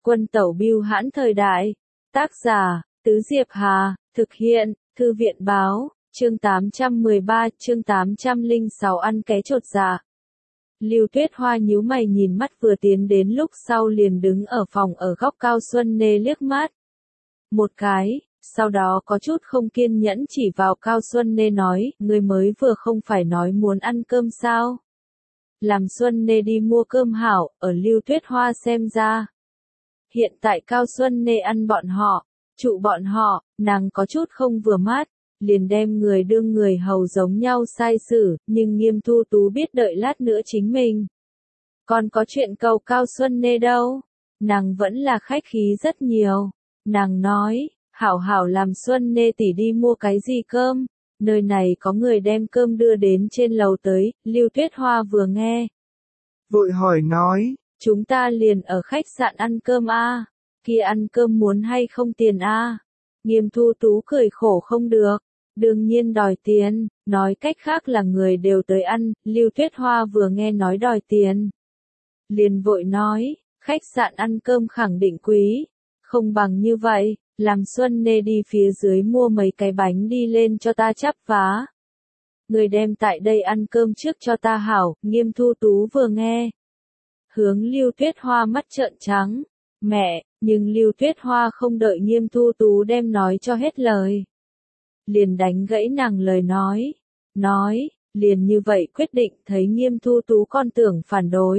Quân tẩu bưu hãn thời đại. Tác giả, Tứ Diệp Hà, thực hiện, Thư viện báo, chương 813, chương 806 ăn ké chột dạ. Lưu Tuyết Hoa nhíu mày nhìn mắt vừa tiến đến lúc sau liền đứng ở phòng ở góc Cao Xuân Nê liếc mắt một cái, sau đó có chút không kiên nhẫn chỉ vào Cao Xuân Nê nói, người mới vừa không phải nói muốn ăn cơm sao? Làm Xuân Nê đi mua cơm hảo, ở Lưu Tuyết Hoa xem ra. Hiện tại Cao Xuân Nê ăn bọn họ, trụ bọn họ, nàng có chút không vừa mắt, liền đem người đương người hầu giống nhau sai xử, nhưng Nghiêm Thu Tú biết đợi lát nữa chính mình. Còn có chuyện cầu Cao Xuân Nê đâu, nàng vẫn là khách khí rất nhiều, nàng nói, hảo hảo làm Xuân Nê tỷ đi mua cái gì cơm, nơi này có người đem cơm đưa đến trên lầu tới, Lưu Tuyết Hoa vừa nghe. Vội hỏi nói, chúng ta liền ở khách sạn ăn cơm a, kia ăn cơm muốn hay không tiền a? Nghiêm Thu Tú cười khổ không được, đương nhiên đòi tiền, nói cách khác là người đều tới ăn, Lưu Tuyết Hoa vừa nghe nói đòi tiền. Liền vội nói, khách sạn ăn cơm khẳng định quý, không bằng như vậy, làm Xuân Nê đi phía dưới mua mấy cái bánh đi lên cho ta chắp vá. Người đem tại đây ăn cơm trước cho ta hảo, Nghiêm Thu Tú vừa nghe. Hướng Lưu Tuyết Hoa mắt trợn trắng, mẹ, nhưng Lưu Tuyết Hoa không đợi Nghiêm Thu Tú đem nói cho hết lời. Liền đánh gãy nàng lời nói, liền như vậy quyết định thấy Nghiêm Thu Tú con tưởng phản đối.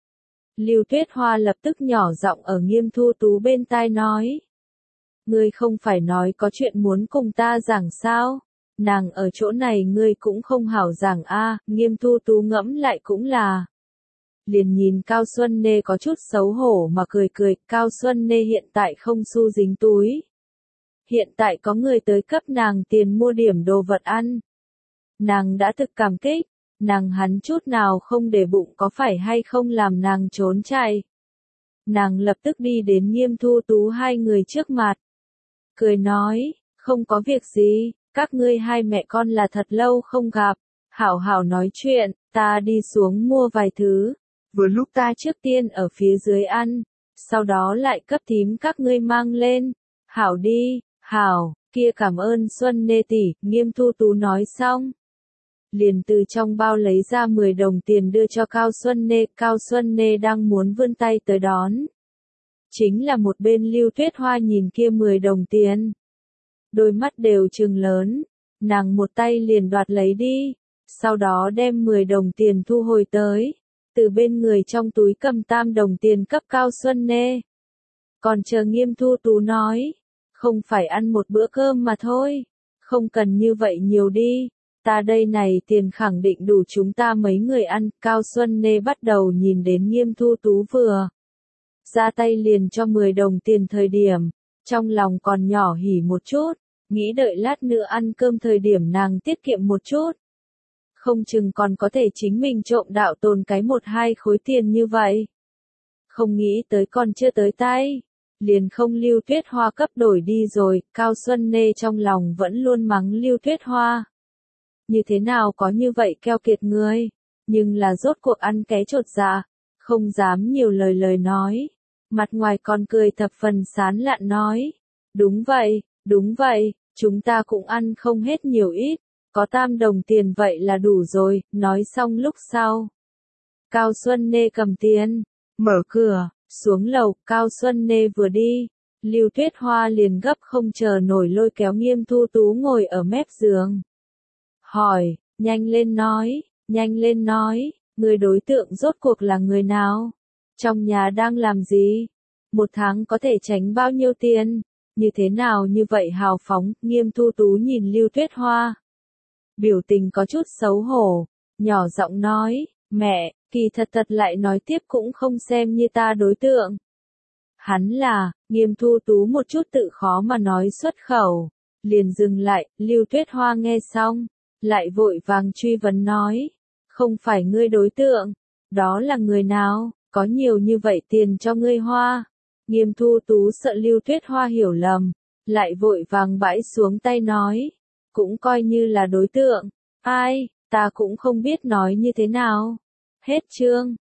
Lưu Tuyết Hoa lập tức nhỏ giọng ở Nghiêm Thu Tú bên tai nói. Ngươi không phải nói có chuyện muốn cùng ta giảng sao? Nàng ở chỗ này ngươi cũng không hảo giảng a, Nghiêm Thu Tú ngẫm lại cũng là. Liền nhìn Cao Xuân Nê có chút xấu hổ mà cười cười, Cao Xuân Nê hiện tại không xu dính túi. Hiện tại có người tới cấp nàng tiền mua điểm đồ vật ăn. Nàng đã thực cảm kích, nàng hắn chút nào không để bụng có phải hay không làm nàng trốn chạy. Nàng lập tức đi đến Nghiêm Thu Tú hai người trước mặt. Cười nói, không có việc gì, các ngươi hai mẹ con là thật lâu không gặp, hảo hảo nói chuyện, ta đi xuống mua vài thứ. Vừa lúc ta trước tiên ở phía dưới ăn, sau đó lại cấp thím các ngươi mang lên. Hảo đi, hảo, kia cảm ơn Xuân Nê tỷ, Nghiêm Thu Tú nói xong. Liền từ trong bao lấy ra 10 đồng tiền đưa cho Cao Xuân Nê đang muốn vươn tay tới đón. Chính là một bên Lưu Tuyết Hoa nhìn kia 10 đồng tiền. Đôi mắt đều trừng lớn, nàng một tay liền đoạt lấy đi, sau đó đem 10 đồng tiền thu hồi tới. Từ bên người trong túi cầm 3 đồng tiền cấp Cao Xuân Nê. Còn chờ Nghiêm Thu Tú nói, không phải ăn một bữa cơm mà thôi, không cần như vậy nhiều đi, ta đây này tiền khẳng định đủ chúng ta mấy người ăn. Cao Xuân Nê bắt đầu nhìn đến Nghiêm Thu Tú vừa ra tay liền cho 10 đồng tiền thời điểm, trong lòng còn nhỏ hỉ một chút, nghĩ đợi lát nữa ăn cơm thời điểm nàng tiết kiệm một chút. Không chừng còn có thể chính mình trộm đạo tồn cái 1-2 khối tiền như vậy. Không nghĩ tới còn chưa tới tay, liền không Lưu Tuyết Hoa cấp đổi đi rồi, Cao Xuân Nê trong lòng vẫn luôn mắng Lưu Tuyết Hoa. Như thế nào có như vậy keo kiệt người, nhưng là rốt cuộc ăn ké chột dạ, không dám nhiều lời nói, mặt ngoài còn cười thập phần sán lạn nói. Đúng vậy, chúng ta cũng ăn không hết nhiều ít. Có 3 đồng tiền vậy là đủ rồi, nói xong lúc sau. Cao Xuân Nê cầm tiền, mở cửa, xuống lầu, Cao Xuân Nê vừa đi, Lưu Tuyết Hoa liền gấp không chờ nổi lôi kéo Nghiêm Thu Tú ngồi ở mép giường. Hỏi, nhanh lên nói, người đối tượng rốt cuộc là người nào? Trong nhà đang làm gì? Một tháng có thể tránh bao nhiêu tiền? Như thế nào như vậy hào phóng? Nghiêm Thu Tú nhìn Lưu Tuyết Hoa. Biểu tình có chút xấu hổ, nhỏ giọng nói, mẹ, kỳ thật lại nói tiếp cũng không xem như ta đối tượng. Hắn là, Nghiêm Thu Tú một chút tự khó mà nói xuất khẩu, liền dừng lại, Lưu Tuyết Hoa nghe xong, lại vội vàng truy vấn nói, không phải ngươi đối tượng, đó là người nào, có nhiều như vậy tiền cho ngươi hoa. Nghiêm Thu Tú sợ Lưu Tuyết Hoa hiểu lầm, lại vội vàng bãi xuống tay nói. Cũng coi như là đối tượng, ai, ta cũng không biết nói như thế nào. Hết chương.